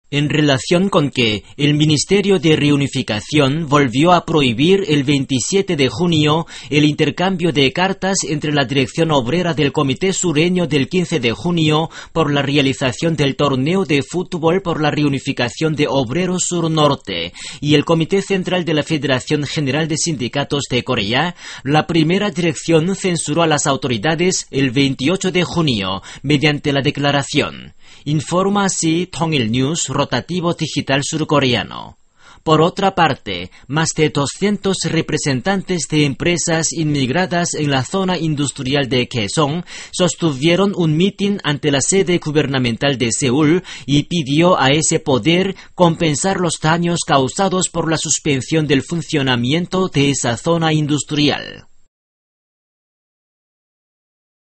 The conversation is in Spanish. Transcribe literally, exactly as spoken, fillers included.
en relación con que el Ministerio de Reunificación volvió a prohibir el veintisiete de junio el intercambio de cartas entre la Dirección Obrera del Comité Sureño del quince de junio por la realización del torneo de fútbol por la reunificación de Obreros Sur-Norte y el Comité Central de la Federación General de Sindicatos de Corea. La primera dirección censuró a las autoridades el veintiocho de junio mediante la declaración. Informa así Tongil News, rotativo digital surcoreano. Por otra parte, más de doscientos representantes de empresas inmigradas en la zona industrial de Kaesong sostuvieron un mitin ante la sede gubernamental de Seúl y pidió a ese poder compensar los daños causados por la suspensión del funcionamiento de esa zona industrial.